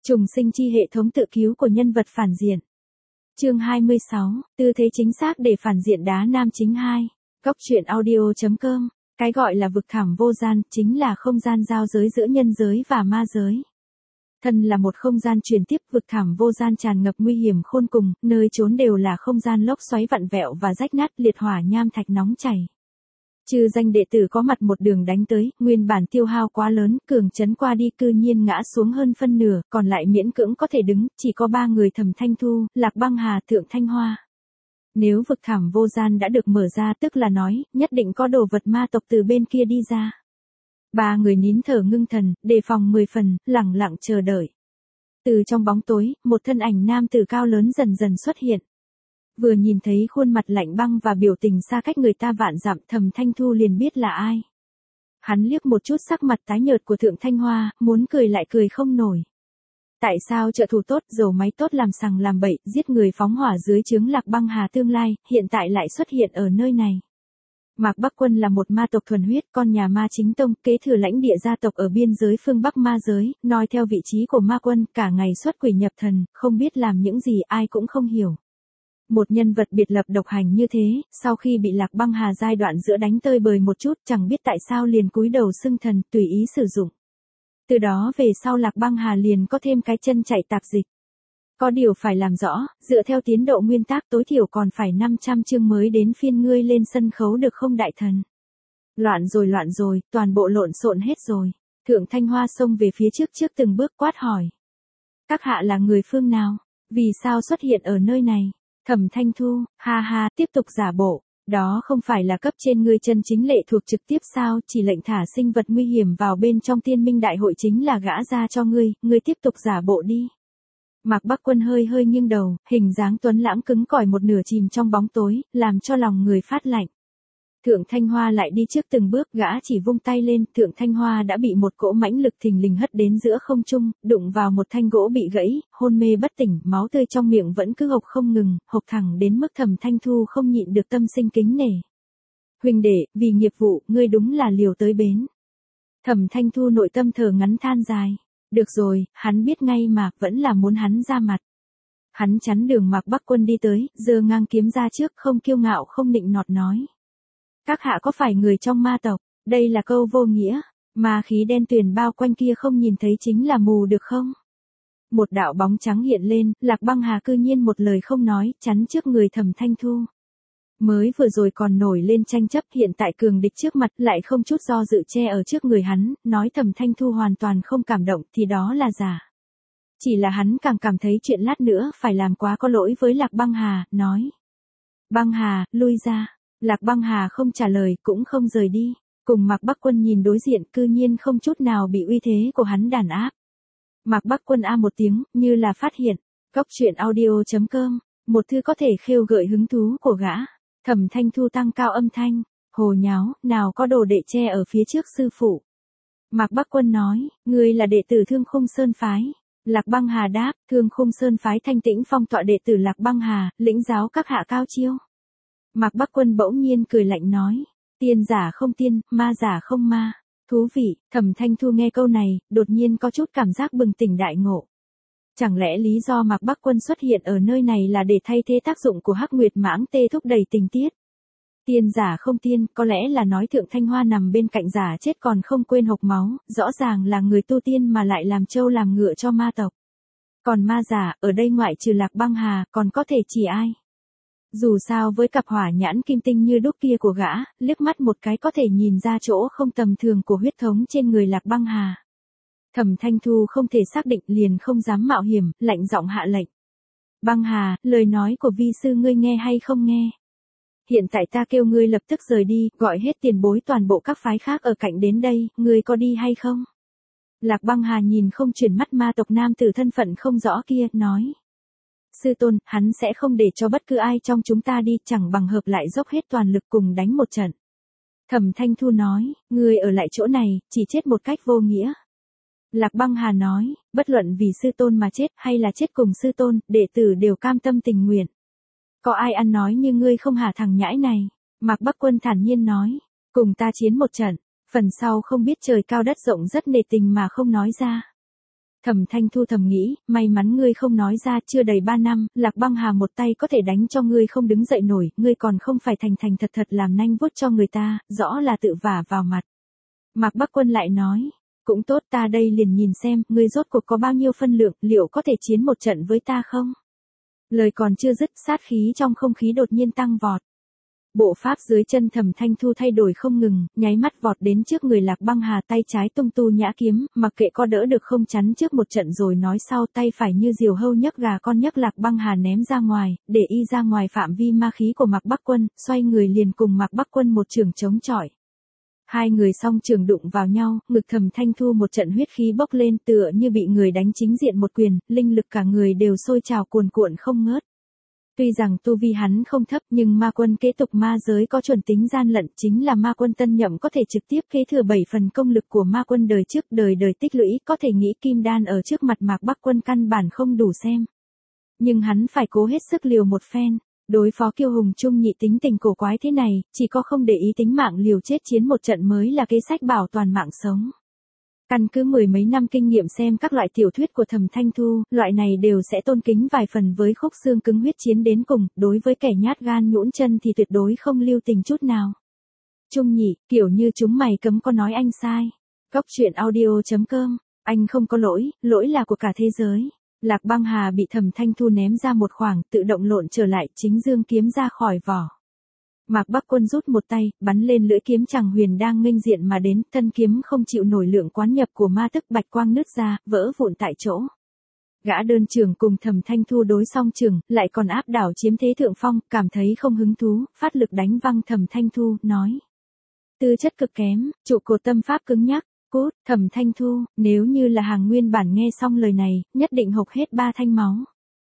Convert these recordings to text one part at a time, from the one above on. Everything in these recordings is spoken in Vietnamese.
Trùng sinh chi hệ thống tự cứu của nhân vật phản diện. Chương 26, tư thế chính xác để phản diện đá nam chính 2. Góc truyện audio.com. Cái gọi là vực thẳm vô gian chính là không gian giao giới giữa nhân giới và ma giới. Thân là một không gian truyền tiếp, vực thẳm vô gian tràn ngập nguy hiểm khôn cùng, nơi trốn đều là không gian lốc xoáy vặn vẹo và rách nát, liệt hỏa nham thạch nóng chảy. Chư danh đệ tử có mặt một đường đánh tới, nguyên bản tiêu hao quá lớn, cường trấn qua đi cư nhiên ngã xuống hơn phân nửa, còn lại miễn cưỡng có thể đứng, chỉ có 3 người Thẩm Thanh Thu, Lạc Băng Hà, Thượng Thanh Hoa. Nếu vực thẳm vô gian đã được mở ra tức là nói, nhất định có đồ vật ma tộc từ bên kia đi ra. 3 người nín thở ngưng thần, đề phòng 10 phần, lẳng lặng chờ đợi. Từ trong bóng tối, một thân ảnh nam tử cao lớn dần dần xuất hiện. Vừa nhìn thấy khuôn mặt lạnh băng và biểu tình xa cách người ta vạn dặm, Thẩm Thanh Thu liền biết là ai. Hắn liếc một chút sắc mặt tái nhợt của Thượng Thanh Hoa, muốn cười lại cười không nổi. Tại sao trợ thủ tốt, dầu máy tốt làm sằng làm bậy, giết người phóng hỏa dưới trướng Lạc Băng Hà tương lai, hiện tại lại xuất hiện ở nơi này? Mạc Bắc Quân là một ma tộc thuần huyết, con nhà ma chính tông, kế thừa lãnh địa gia tộc ở biên giới phương Bắc ma giới, noi theo vị trí của ma quân, cả ngày xuất quỷ nhập thần, không biết làm những gì ai cũng không hiểu. Một nhân vật biệt lập độc hành như thế, sau khi bị Lạc Băng Hà giai đoạn giữa đánh tơi bời một chút, chẳng biết tại sao liền cúi đầu xưng thần, tùy ý sử dụng. Từ đó về sau Lạc Băng Hà liền có thêm cái chân chạy tạp dịch. Có điều phải làm rõ, dựa theo tiến độ nguyên tắc tối thiểu còn phải 500 chương mới đến phiên ngươi lên sân khấu được không đại thần? Loạn rồi, toàn bộ lộn xộn hết rồi. Thượng Thanh Hoa xông về phía trước từng bước quát hỏi. Các hạ là người phương nào? Vì sao xuất hiện ở nơi này? Thẩm Thanh Thu, ha, tiếp tục giả bộ. Đó không phải là cấp trên ngươi chân chính lệ thuộc trực tiếp sao, chỉ lệnh thả sinh vật nguy hiểm vào bên trong Tiên Minh Đại hội chính là gã ra cho ngươi tiếp tục giả bộ đi. Mạc Bắc Quân hơi nghiêng đầu, hình dáng tuấn lãng cứng cỏi một nửa chìm trong bóng tối, làm cho lòng người phát lạnh. Thượng Thanh Hoa lại đi trước từng bước, gã chỉ vung tay lên, Thượng Thanh Hoa đã bị một cỗ mãnh lực thình lình hất đến giữa không trung, đụng vào một thanh gỗ bị gãy, hôn mê bất tỉnh, máu tươi trong miệng vẫn cứ hộc không ngừng, hộc thẳng đến mức Thẩm Thanh Thu không nhịn được tâm sinh kính nể. Huynh đệ, vì nghiệp vụ, ngươi đúng là liều tới bến. Thẩm Thanh Thu nội tâm thở ngắn than dài. Được rồi, hắn biết ngay mà, vẫn là muốn hắn ra mặt. Hắn chắn đường Mạc Bắc Quân đi tới, giơ ngang kiếm ra trước, không kiêu ngạo không nịnh nọt nói. Các hạ có phải người trong ma tộc? Đây là câu vô nghĩa. Ma khí đen tuyền bao quanh kia không nhìn thấy chính là mù được không? Một đạo bóng trắng hiện lên, Lạc Băng Hà cư nhiên một lời không nói, chắn trước người Thẩm Thanh Thu. Mới vừa rồi còn nổi lên tranh chấp, hiện tại cường địch trước mặt lại không chút do dự che ở trước người hắn, nói Thẩm Thanh Thu hoàn toàn không cảm động thì đó là giả. Chỉ là hắn càng cảm thấy chuyện lát nữa phải làm quá có lỗi với Lạc Băng Hà, nói. Băng Hà, lui ra. Lạc Băng Hà không trả lời cũng không rời đi, cùng Mạc Bắc Quân nhìn đối diện cư nhiên không chút nào bị uy thế của hắn đàn áp. Mạc Bắc Quân a một tiếng, như là phát hiện, góc truyện audio.com, một thư có thể khêu gợi hứng thú của gã. Thẩm Thanh Thu tăng cao âm thanh, hồ nháo, nào có đồ đệ che ở phía trước sư phụ. Mạc Bắc Quân nói, ngươi là đệ tử Thương Khung Sơn Phái. Lạc Băng Hà đáp, Thương Khung Sơn Phái Thanh Tĩnh phong tọa đệ tử Lạc Băng Hà, lĩnh giáo các hạ cao chiêu. Mạc Bắc Quân bỗng nhiên cười lạnh nói, tiên giả không tiên, ma giả không ma. Thú vị. Thẩm Thanh Thu nghe câu này, đột nhiên có chút cảm giác bừng tỉnh đại ngộ. Chẳng lẽ lý do Mạc Bắc Quân xuất hiện ở nơi này là để thay thế tác dụng của Hắc Nguyệt Mãng Tê thúc đẩy tình tiết? Tiên giả không tiên, có lẽ là nói Thượng Thanh Hoa nằm bên cạnh giả chết còn không quên hộc máu, rõ ràng là người tu tiên mà lại làm trâu làm ngựa cho ma tộc. Còn ma giả, ở đây ngoại trừ Lạc Băng Hà, còn có thể chỉ ai? Dù sao với cặp hỏa nhãn kim tinh như đúc kia của gã, liếc mắt một cái có thể nhìn ra chỗ không tầm thường của huyết thống trên người Lạc Băng Hà. Thẩm Thanh Thu không thể xác định liền không dám mạo hiểm, lạnh giọng hạ lệnh. Băng Hà, lời nói của vi sư ngươi nghe hay không nghe? Hiện tại ta kêu ngươi lập tức rời đi, gọi hết tiền bối toàn bộ các phái khác ở cạnh đến đây, ngươi có đi hay không? Lạc Băng Hà nhìn không chuyển mắt ma tộc nam tử thân phận không rõ kia, nói. Sư tôn, hắn sẽ không để cho bất cứ ai trong chúng ta đi, chẳng bằng hợp lại dốc hết toàn lực cùng đánh một trận. Thẩm Thanh Thu nói, ngươi ở lại chỗ này, chỉ chết một cách vô nghĩa. Lạc Băng Hà nói, bất luận vì sư tôn mà chết hay là chết cùng sư tôn, đệ tử đều cam tâm tình nguyện. Có ai ăn nói như ngươi không hả thằng nhãi này? Mạc Bắc Quân thản nhiên nói, cùng ta chiến một trận, phần sau không biết trời cao đất rộng rất nề tình mà không nói ra. Thẩm Thanh Thu thầm nghĩ, may mắn ngươi không nói ra, chưa đầy 3 năm, Lạc Băng Hà một tay có thể đánh cho ngươi không đứng dậy nổi, ngươi còn không phải thành thành thật thật làm nanh vuốt cho người ta, rõ là tự vả vào mặt. Mạc Bắc Quân lại nói, cũng tốt, ta đây liền nhìn xem, ngươi rốt cuộc có bao nhiêu phân lượng, liệu có thể chiến một trận với ta không? Lời còn chưa dứt, sát khí trong không khí đột nhiên tăng vọt. Bộ pháp dưới chân Thẩm Thanh Thu thay đổi không ngừng, nháy mắt vọt đến trước người Lạc Băng Hà, tay trái tung tu nhã kiếm, mặc kệ có đỡ được không chắn trước một trận rồi nói sau, tay phải như diều hâu nhấc gà con nhấc Lạc Băng Hà ném ra ngoài, để y ra ngoài phạm vi ma khí của Mạc Bắc Quân, xoay người liền cùng Mạc Bắc Quân một trường chống chọi. Hai người song trường đụng vào nhau, ngực Thẩm Thanh Thu một trận huyết khí bốc lên, tựa như bị người đánh chính diện một quyền, linh lực cả người đều sôi trào cuồn cuộn không ngớt. Tuy rằng tu vi hắn không thấp nhưng ma quân kế tục ma giới có chuẩn tính gian lận, chính là ma quân tân nhậm có thể trực tiếp kế thừa 7 phần công lực của ma quân đời trước, đời đời tích lũy, có thể nghĩ kim đan ở trước mặt Mạc Bắc Quân căn bản không đủ xem. Nhưng hắn phải cố hết sức liều một phen, đối phó kiêu hùng trung nhị tính tình cổ quái thế này, chỉ có không để ý tính mạng liều chết chiến một trận mới là kế sách bảo toàn mạng sống. Căn cứ mười mấy năm kinh nghiệm xem các loại tiểu thuyết của Thẩm Thanh Thu, loại này đều sẽ tôn kính vài phần với khúc xương cứng huyết chiến đến cùng, đối với kẻ nhát gan nhũn chân thì tuyệt đối không lưu tình chút nào. Trung nhị, kiểu như chúng mày cấm có nói anh sai. Góc truyện audio.com, anh không có lỗi, lỗi là của cả thế giới. Lạc Băng Hà bị Thẩm Thanh Thu ném ra một khoảng, tự động lộn trở lại, chính dương kiếm ra khỏi vỏ. Mạc Bắc Quân rút một tay, bắn lên lưỡi kiếm Tràng Huyền đang nghênh diện mà đến, thân kiếm không chịu nổi lượng quán nhập của ma tức, bạch quang nứt ra, vỡ vụn tại chỗ. Gã đơn trường cùng Thẩm Thanh Thu đối song trường, lại còn áp đảo chiếm thế thượng phong, cảm thấy không hứng thú, phát lực đánh văng Thẩm Thanh Thu, nói: tư chất cực kém, trụ cột tâm pháp cứng nhắc. Cút. Thẩm Thanh Thu, nếu như là hàng nguyên bản nghe xong lời này, nhất định hộc hết 3 thanh máu.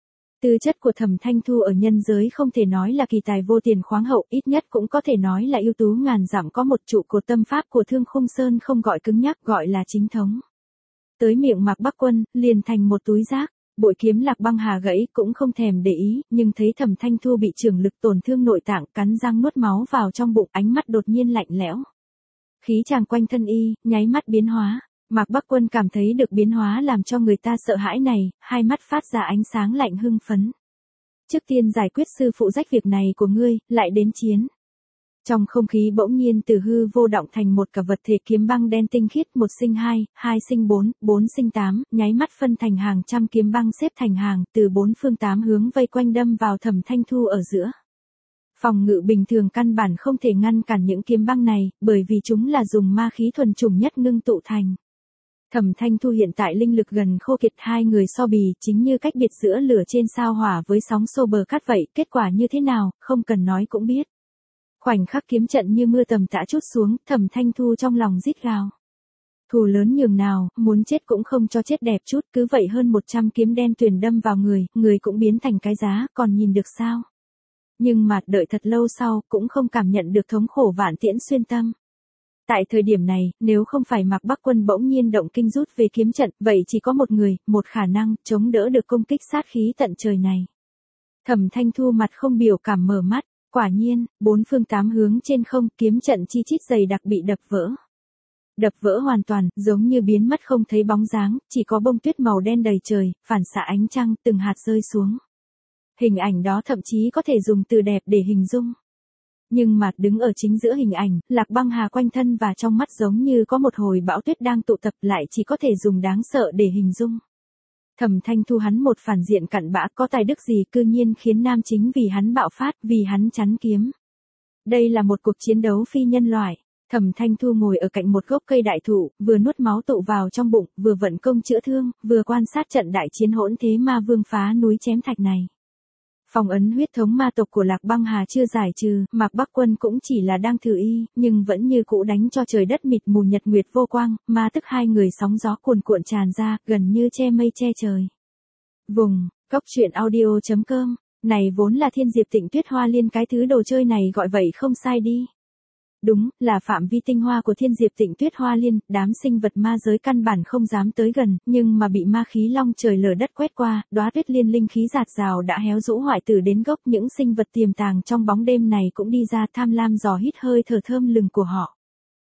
Tư chất của Thẩm Thanh Thu ở nhân giới không thể nói là kỳ tài vô tiền khoáng hậu, ít nhất cũng có thể nói là ưu tú ngàn dặm, có một trụ cột tâm pháp của Thương Khung Sơn không gọi cứng nhắc, gọi là chính thống. Tới miệng Mạc Bắc Quân, liền thành một túi rác. Bội kiếm Lạc Băng Hà gãy cũng không thèm để ý, nhưng thấy Thẩm Thanh Thu bị trường lực tổn thương nội tạng, cắn răng nuốt máu vào trong bụng, ánh mắt đột nhiên lạnh lẽo. Khí tràng quanh thân y, nháy mắt biến hóa. Mạc Bắc Quân cảm thấy được biến hóa làm cho người ta sợ hãi này, hai mắt phát ra ánh sáng lạnh hưng phấn. Trước tiên giải quyết sư phụ rách việc này của ngươi, lại đến chiến. Trong không khí bỗng nhiên từ hư vô động thành một cả vật thể kiếm băng đen tinh khiết, 1 sinh 2, 2 sinh 4, 4 sinh 8, nháy mắt phân thành hàng trăm kiếm băng xếp thành hàng, từ 4 phương 8 hướng vây quanh đâm vào Thẩm Thanh Thu ở giữa. Phòng ngự bình thường căn bản không thể ngăn cản những kiếm băng này, bởi vì chúng là dùng ma khí thuần chủng nhất ngưng tụ thành. Thẩm Thanh Thu hiện tại linh lực gần khô kiệt, hai người so bì, chính như cách biệt giữa lửa trên sao hỏa với sóng xô bờ cát vậy, kết quả như thế nào, không cần nói cũng biết. Khoảnh khắc kiếm trận như mưa tầm tã trút xuống, Thẩm Thanh Thu trong lòng rít gào. Thù lớn nhường nào, muốn chết cũng không cho chết đẹp chút, cứ vậy hơn 100 kiếm đen tuyền đâm vào người, người cũng biến thành cái giá, còn nhìn được sao? Nhưng mà, đợi thật lâu sau, cũng không cảm nhận được thống khổ vạn tiễn xuyên tâm. Tại thời điểm này, nếu không phải Mạc Bắc Quân bỗng nhiên động kinh rút về kiếm trận, vậy chỉ có một người, một khả năng, chống đỡ được công kích sát khí tận trời này. Thẩm Thanh Thu mặt không biểu cảm mở mắt, quả nhiên, 4 phương 8 hướng trên không, kiếm trận chi chít dày đặc bị đập vỡ. Đập vỡ hoàn toàn, giống như biến mất không thấy bóng dáng, chỉ có bông tuyết màu đen đầy trời, phản xạ ánh trăng, từng hạt rơi xuống. Hình ảnh đó thậm chí có thể dùng từ đẹp để hình dung. Nhưng mà đứng ở chính giữa hình ảnh, Lạc Băng Hà quanh thân và trong mắt giống như có một hồi bão tuyết đang tụ tập, lại chỉ có thể dùng đáng sợ để hình dung. Thẩm Thanh Thu hắn một phản diện cặn bã, có tài đức gì cư nhiên khiến nam chính vì hắn bạo phát, vì hắn chắn kiếm. Đây là một cuộc chiến đấu phi nhân loại. Thẩm Thanh Thu ngồi ở cạnh một gốc cây đại thụ, vừa nuốt máu tụ vào trong bụng, vừa vận công chữa thương, vừa quan sát trận đại chiến hỗn thế ma vương phá núi chém thạch này. Phong ấn huyết thống ma tộc của Lạc Băng Hà chưa giải trừ, Mạc Bắc Quân cũng chỉ là đang thử y, nhưng vẫn như cũ đánh cho trời đất mịt mù nhật nguyệt vô quang, ma tức hai người sóng gió cuồn cuộn tràn ra, gần như che mây che trời. Vùng, góc truyện audio.com, này vốn là Thiên Diệp Tịnh Tuyết Hoa Liên, cái thứ đồ chơi này gọi vậy không sai đi. Đúng, là phạm vi tinh hoa của Thiên Diệp Tịnh Tuyết Hoa Liên, đám sinh vật ma giới căn bản không dám tới gần, nhưng mà bị ma khí long trời lở đất quét qua, đóa tuyết liên linh khí giạt rào đã héo rũ hoại tử đến gốc, những sinh vật tiềm tàng trong bóng đêm này cũng đi ra tham lam dò hít hơi thở thơm lừng của họ.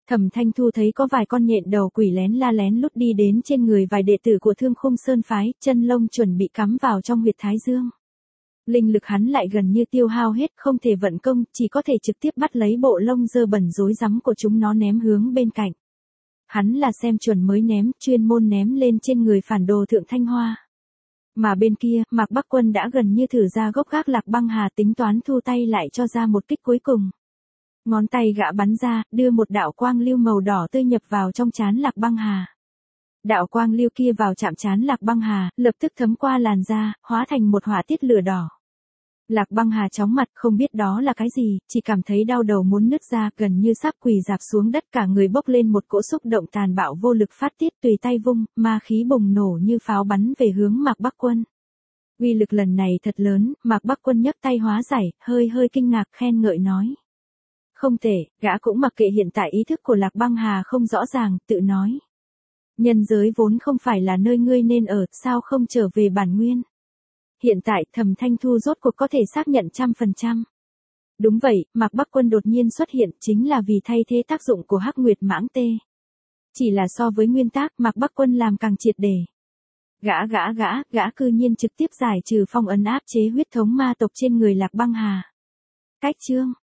Thẩm Thanh Thu thấy có vài con nhện đầu quỷ lén la lén lút đi đến trên người vài đệ tử của Thương Khung Sơn phái, chân lông chuẩn bị cắm vào trong huyệt thái dương. Linh lực hắn lại gần như tiêu hao hết, không thể vận công, chỉ có thể trực tiếp bắt lấy bộ lông dơ bẩn rối rắm của chúng nó ném hướng bên cạnh. Hắn là xem chuẩn mới ném, chuyên môn ném lên trên người phản đồ Thượng Thanh Hoa. Mà bên kia, Mạc Bắc Quân đã gần như thử ra gốc gác Lạc Băng Hà, tính toán thu tay lại cho ra một kích cuối cùng. Ngón tay gã bắn ra, đưa một đạo quang lưu màu đỏ tươi nhập vào trong trán Lạc Băng Hà. Đạo quang lưu kia vào chạm trán Lạc Băng Hà, lập tức thấm qua làn da, hóa thành một hỏa tiết lửa đỏ. Lạc Băng Hà chóng mặt, không biết đó là cái gì, chỉ cảm thấy đau đầu muốn nứt ra, gần như sắp quỳ rạp xuống đất, cả người bốc lên một cỗ xúc động tàn bạo vô lực phát tiết, tùy tay vung, ma khí bùng nổ như pháo bắn về hướng Mạc Bắc Quân. Uy lực lần này thật lớn, Mạc Bắc Quân nhấc tay hóa giải, hơi kinh ngạc khen ngợi nói. Không tệ, gã cũng mặc kệ hiện tại ý thức của Lạc Băng Hà không rõ ràng, tự nói. Nhân giới vốn không phải là nơi ngươi nên ở, sao không trở về bản nguyên. Hiện tại, Thẩm Thanh Thu rốt cuộc có thể xác nhận 100%. Đúng vậy, Mạc Bắc Quân đột nhiên xuất hiện chính là vì thay thế tác dụng của Hắc Nguyệt Mãng Tê. Chỉ là so với nguyên tác, Mạc Bắc Quân làm càng triệt để. Gã cư nhiên trực tiếp giải trừ phong ấn áp chế huyết thống ma tộc trên người Lạc Băng Hà. Cách chương